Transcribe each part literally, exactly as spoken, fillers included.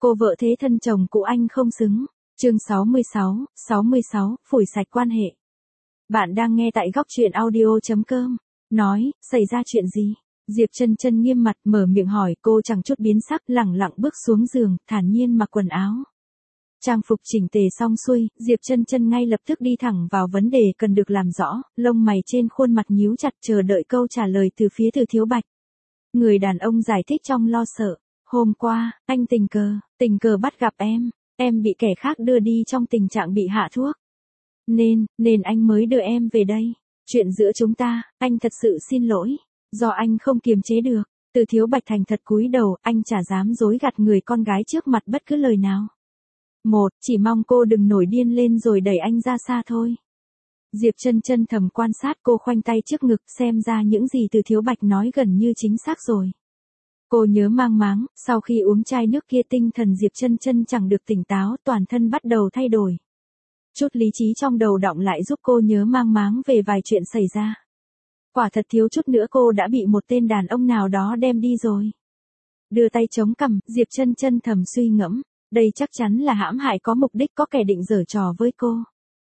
Cô vợ thế thân chồng cũ anh không xứng. Chương sáu mươi sáu, sáu mươi sáu, phủi sạch quan hệ. Bạn đang nghe tại góc truyện audio chấm com. Nói, xảy ra chuyện gì? Diệp Chân Chân nghiêm mặt mở miệng hỏi, cô chẳng chút biến sắc, lẳng lặng bước xuống giường, thản nhiên mặc quần áo. Trang phục chỉnh tề xong xuôi, Diệp Chân Chân ngay lập tức đi thẳng vào vấn đề cần được làm rõ, lông mày trên khuôn mặt nhíu chặt chờ đợi câu trả lời từ phía Từ Thiếu Bạch. Người đàn ông giải thích trong lo sợ. Hôm qua, anh tình cờ, tình cờ bắt gặp em, em bị kẻ khác đưa đi trong tình trạng bị hạ thuốc. Nên, nên anh mới đưa em về đây. Chuyện giữa chúng ta, anh thật sự xin lỗi. Do anh không kiềm chế được. Từ Thiếu Bạch thành thật cúi đầu, anh chả dám dối gạt người con gái trước mặt bất cứ lời nào. Một, chỉ mong cô đừng nổi điên lên rồi đẩy anh ra xa thôi. Diệp Chân Chân thầm quan sát cô khoanh tay trước ngực, xem ra những gì Từ Thiếu Bạch nói gần như chính xác rồi. Cô nhớ mang máng, sau khi uống chai nước kia tinh thần Diệp Chân Chân chẳng được tỉnh táo, toàn thân bắt đầu thay đổi. Chút lý trí trong đầu đọng lại giúp cô nhớ mang máng về vài chuyện xảy ra. Quả thật thiếu chút nữa cô đã bị một tên đàn ông nào đó đem đi rồi. Đưa tay chống cằm, Diệp Chân Chân thầm suy ngẫm, đây chắc chắn là hãm hại có mục đích, có kẻ định giở trò với cô.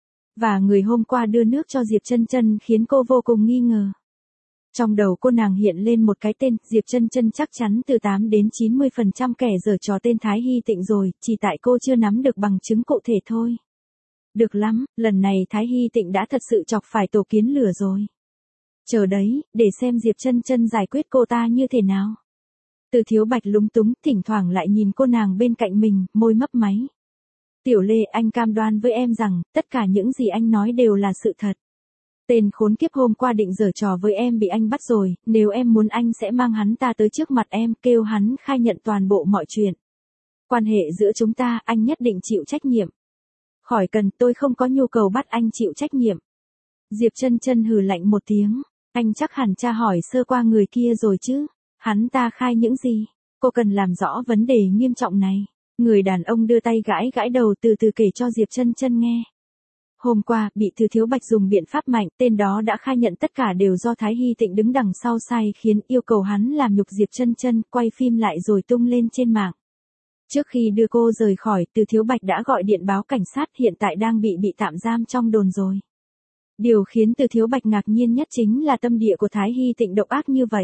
Và người hôm qua đưa nước cho Diệp Chân Chân khiến cô vô cùng nghi ngờ. Trong đầu cô nàng hiện lên một cái tên, Diệp Chân Chân chắc chắn từ tám đến chín mươi phần trăm kẻ giở trò tên Thái Hy Tịnh rồi, chỉ tại cô chưa nắm được bằng chứng cụ thể thôi. Được lắm, lần này Thái Hy Tịnh đã thật sự chọc phải tổ kiến lửa rồi. Chờ đấy, để xem Diệp Chân Chân giải quyết cô ta như thế nào. Từ Thiếu Bạch lúng túng, thỉnh thoảng lại nhìn cô nàng bên cạnh mình, môi mấp máy. Tiểu Lê, anh cam đoan với em rằng, tất cả những gì anh nói đều là sự thật. Tên khốn kiếp hôm qua định giở trò với em bị anh bắt rồi, nếu em muốn anh sẽ mang hắn ta tới trước mặt em, kêu hắn khai nhận toàn bộ mọi chuyện. Quan hệ giữa chúng ta, anh nhất định chịu trách nhiệm. Khỏi cần, tôi không có nhu cầu bắt anh chịu trách nhiệm. Diệp Chân Chân hừ lạnh một tiếng, anh chắc hẳn tra hỏi sơ qua người kia rồi chứ, hắn ta khai những gì, cô cần làm rõ vấn đề nghiêm trọng này. Người đàn ông đưa tay gãi gãi đầu từ từ kể cho Diệp Chân Chân nghe. Hôm qua, bị Từ Thiếu Bạch dùng biện pháp mạnh, tên đó đã khai nhận tất cả đều do Thái Hy Tịnh đứng đằng sau sai khiến, yêu cầu hắn làm nhục Diệp Chân Chân, quay phim lại rồi tung lên trên mạng. Trước khi đưa cô rời khỏi, Từ Thiếu Bạch đã gọi điện báo cảnh sát, hiện tại đang bị bị tạm giam trong đồn rồi. Điều khiến Từ Thiếu Bạch ngạc nhiên nhất chính là tâm địa của Thái Hy Tịnh độc ác như vậy.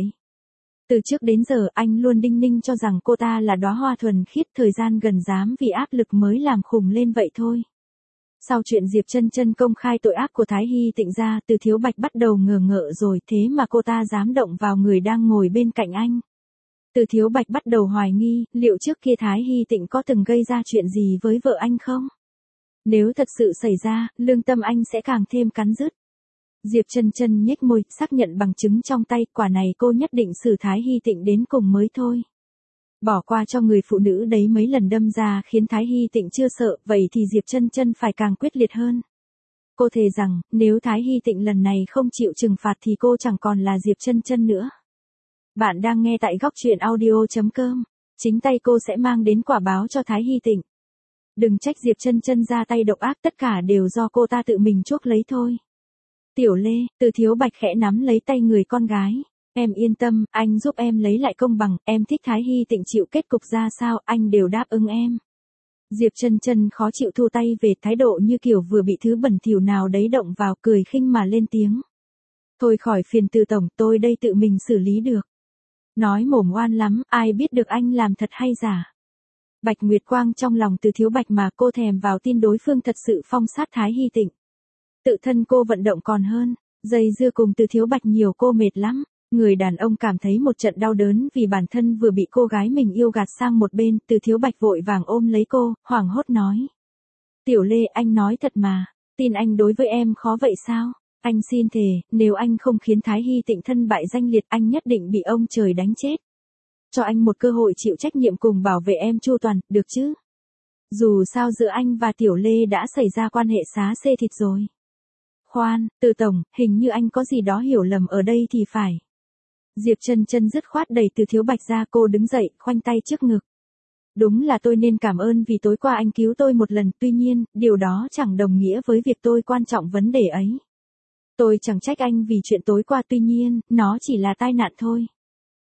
Từ trước đến giờ anh luôn đinh ninh cho rằng cô ta là đóa hoa thuần khiết, thời gian gần dám vì áp lực mới làm khùng lên vậy thôi. Sau chuyện Diệp Chân Chân công khai tội ác của Thái Hy Tịnh ra, Từ Thiếu Bạch bắt đầu ngờ ngợ rồi, thế mà cô ta dám động vào người đang ngồi bên cạnh anh. Từ Thiếu Bạch bắt đầu hoài nghi, liệu trước kia Thái Hy Tịnh có từng gây ra chuyện gì với vợ anh không? Nếu thật sự xảy ra, lương tâm anh sẽ càng thêm cắn rứt. Diệp Chân Chân nhếch môi, xác nhận bằng chứng trong tay, quả này cô nhất định xử Thái Hy Tịnh đến cùng mới thôi. Bỏ qua cho người phụ nữ đấy mấy lần đâm ra khiến Thái Hy Tịnh chưa sợ, vậy thì Diệp Chân Chân phải càng quyết liệt hơn. Cô thề rằng, nếu Thái Hy Tịnh lần này không chịu trừng phạt thì cô chẳng còn là Diệp Chân Chân nữa. Bạn đang nghe tại góc truyện audio chấm com. Chính tay cô sẽ mang đến quả báo cho Thái Hy Tịnh. Đừng trách Diệp Chân Chân ra tay độc ác, tất cả đều do cô ta tự mình chuốc lấy thôi. Tiểu Lê, Từ Thiếu Bạch khẽ nắm lấy tay người con gái. Em yên tâm, anh giúp em lấy lại công bằng, em thích Thái Hy Tịnh chịu kết cục ra sao, anh đều đáp ứng em. Diệp Chân Chân khó chịu thu tay về, thái độ như kiểu vừa bị thứ bẩn thỉu nào đấy động vào, cười khinh mà lên tiếng. Thôi khỏi phiền Từ tổng, tôi đây tự mình xử lý được. Nói mồm oan lắm, ai biết được anh làm thật hay giả. Bạch Nguyệt Quang trong lòng Từ Thiếu Bạch mà cô thèm vào tin đối phương thật sự phong sát Thái Hy Tịnh. Tự thân cô vận động còn hơn, dây dưa cùng Từ Thiếu Bạch nhiều cô mệt lắm. Người đàn ông cảm thấy một trận đau đớn vì bản thân vừa bị cô gái mình yêu gạt sang một bên, Từ Thiếu Bạch vội vàng ôm lấy cô, hoảng hốt nói. Tiểu Lê, anh nói thật mà, tin anh đối với em khó vậy sao? Anh xin thề, nếu anh không khiến Thái Hy Tịnh thân bại danh liệt, anh nhất định bị ông trời đánh chết. Cho anh một cơ hội chịu trách nhiệm cùng bảo vệ em chu toàn, được chứ? Dù sao giữa anh và Tiểu Lê đã xảy ra quan hệ xá xê thịt rồi. Khoan, Từ tổng, hình như anh có gì đó hiểu lầm ở đây thì phải. Diệp Chân Chân dứt khoát đẩy Từ Thiếu Bạch ra, cô đứng dậy, khoanh tay trước ngực. Đúng là tôi nên cảm ơn vì tối qua anh cứu tôi một lần, tuy nhiên, điều đó chẳng đồng nghĩa với việc tôi quan trọng vấn đề ấy. Tôi chẳng trách anh vì chuyện tối qua, tuy nhiên, nó chỉ là tai nạn thôi.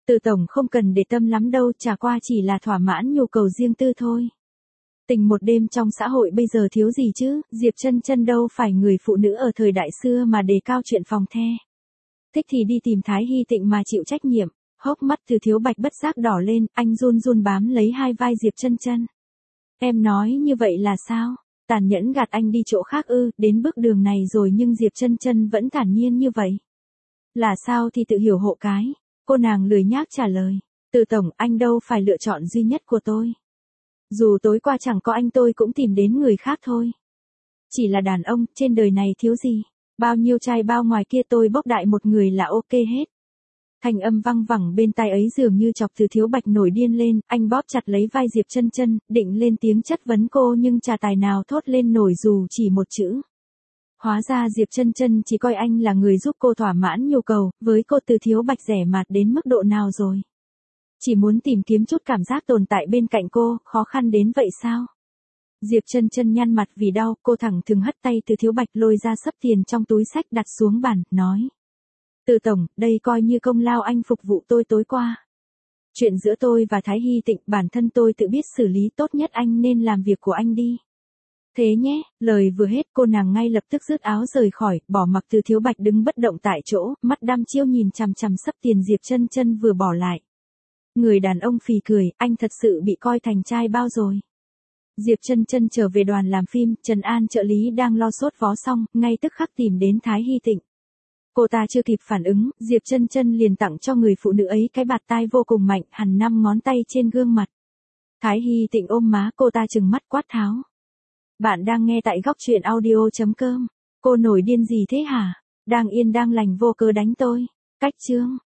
Từ tổng không cần để tâm lắm đâu, chả qua chỉ là thỏa mãn nhu cầu riêng tư thôi. Tình một đêm trong xã hội bây giờ thiếu gì chứ, Diệp Chân Chân đâu phải người phụ nữ ở thời đại xưa mà đề cao chuyện phòng the. Thích thì đi tìm Thái Hy Tịnh mà chịu trách nhiệm. Hốc mắt Từ Thiếu Bạch bất giác đỏ lên, anh run run bám lấy hai vai Diệp Chân Chân. Em nói như vậy là sao? Tàn nhẫn gạt anh đi chỗ khác ư? Đến bước đường này rồi nhưng Diệp Chân Chân vẫn thản nhiên như vậy. Là sao thì tự hiểu hộ cái. Cô nàng lười nhác trả lời. Từ tổng, anh đâu phải lựa chọn duy nhất của tôi. Dù tối qua chẳng có anh tôi cũng tìm đến người khác thôi. Chỉ là đàn ông, trên đời này thiếu gì. Bao nhiêu trai bao ngoài kia tôi bốc đại một người là ok hết. Thanh âm văng vẳng bên tai ấy dường như chọc Từ Thiếu Bạch nổi điên lên, anh bóp chặt lấy vai Diệp Chân Chân, định lên tiếng chất vấn cô nhưng chả tài nào thốt lên nổi dù chỉ một chữ. Hóa ra Diệp Chân Chân chỉ coi anh là người giúp cô thỏa mãn nhu cầu, với cô Từ Thiếu Bạch rẻ mạt đến mức độ nào rồi. Chỉ muốn tìm kiếm chút cảm giác tồn tại bên cạnh cô, khó khăn đến vậy sao? Diệp Chân Chân nhăn mặt vì đau, cô thẳng thừng hất tay Từ Thiếu Bạch lôi ra xấp tiền trong túi xách đặt xuống bàn, nói. Từ tổng, đây coi như công lao anh phục vụ tôi tối qua. Chuyện giữa tôi và Thái Hy Tịnh bản thân tôi tự biết xử lý, tốt nhất anh nên làm việc của anh đi. Thế nhé, lời vừa hết cô nàng ngay lập tức rứt áo rời khỏi, bỏ mặc Từ Thiếu Bạch đứng bất động tại chỗ, mắt đăm chiêu nhìn chằm chằm xấp tiền Diệp Chân Chân vừa bỏ lại. Người đàn ông phì cười, anh thật sự bị coi thành trai bao rồi. Diệp Chân Chân trở về đoàn làm phim, Trần An trợ lý đang lo sốt vó xong, ngay tức khắc tìm đến Thái Hy Tịnh. Cô ta chưa kịp phản ứng, Diệp Chân Chân liền tặng cho người phụ nữ ấy cái bạt tai vô cùng mạnh, hằn năm ngón tay trên gương mặt. Thái Hy Tịnh ôm má cô ta trừng mắt quát tháo. Bạn đang nghe tại góc truyện audio chấm com. Cô nổi điên gì thế hả? Đang yên đang lành vô cớ đánh tôi. Cách chương.